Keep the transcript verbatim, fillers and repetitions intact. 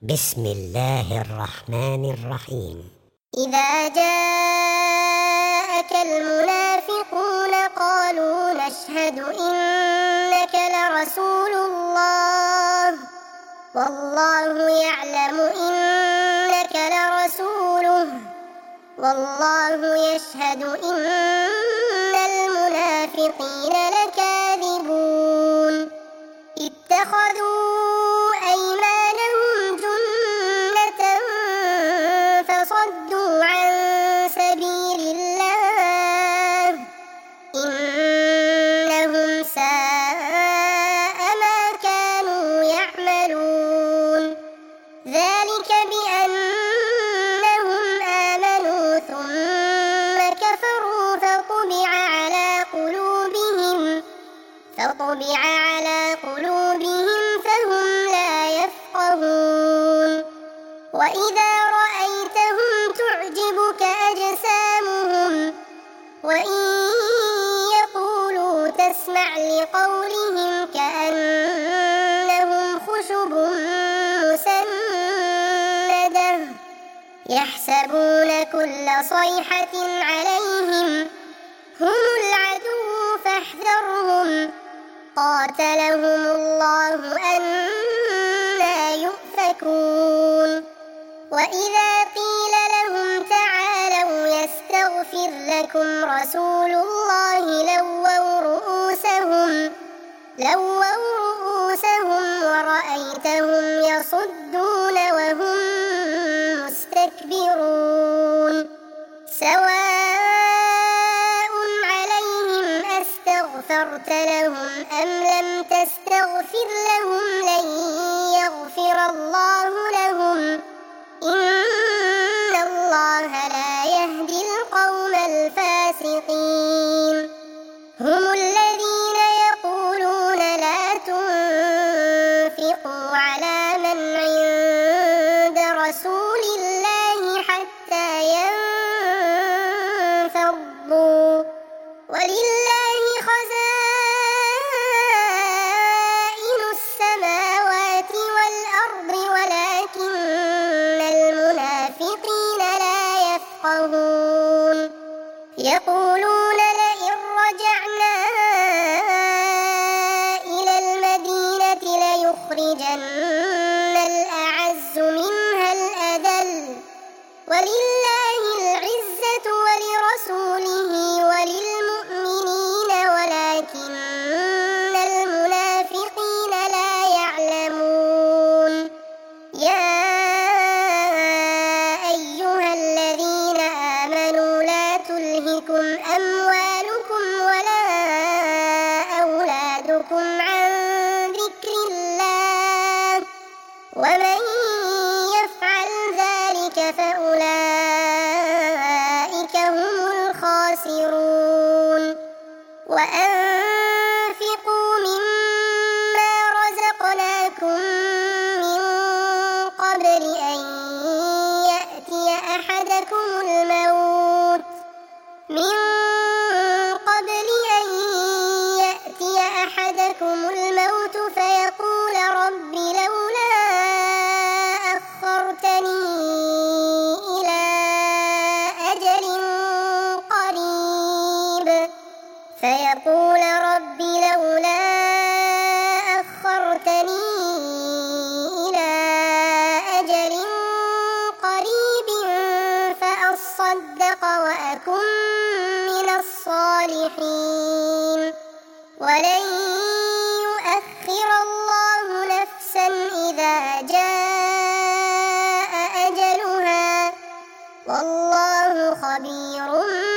بسم الله الرحمن الرحيم. إذا جاءك المنافقون قالوا نشهد إنك لرسول الله والله يعلم إنك لرسوله والله يشهد إن المنافقين لكاذبون اتخذوا أيمانهم جنة فصدوا عن سبيل الله إنهم ساء ما كانوا يعملون ذلك بأنهم آمنوا ثم كفروا فطبع على قلوبهم فطبع على قلوبهم فهم لا يفقهون وإذا رأيتهم تعجبك أجسامهم وإن يقولوا تسمع لقولهم كأنهم خشب مسندة يحسبون كل صيحة عليهم هم العدو فاحذرهم قاتلهم الله أنى يؤفكون وإذا قيل لهم تعالوا يستغفر لكم رسول الله لووا رؤوسهم لووا رؤوسهم ورأيتهم يصدون وهم مستكبرون سواء عليهم أستغفرت لهم أم لم تستغفر لهم لن يغفر الله لهم إن الله لا يهدي القوم الفاسقين هم الذين يقولون لا تنفقوا على من عند رسول الله حتى ينفضوا ولله خزائن السماوات والأرض ولكن المنافقين لا يفقهون يقولون لئن رجعنا إلى المدينة ليخرجن الأعز منها الأذل ولله العزة ولرسوله وللمؤمنين ولكن المنافقين لا يعلمون يا أيها الذين آمنوا لا تلهكم أموالكم ولا أولادكم عن ذكر الله ومن يفعل ذلك فأولئك هم الخاسرون وأنفقوا مما رزقناكم من قبل أن يأتي أحدكم الموت من قبل أن يأتي أحدكم الموت فيقول رب لولا أخرتني إلى أجل قريب فيقول رب لولا أخرتني إلى أجل قريب فأصدق وأكن من الصالحين ولن يؤخر الله نفسا إذا جاء أجلها والله خبير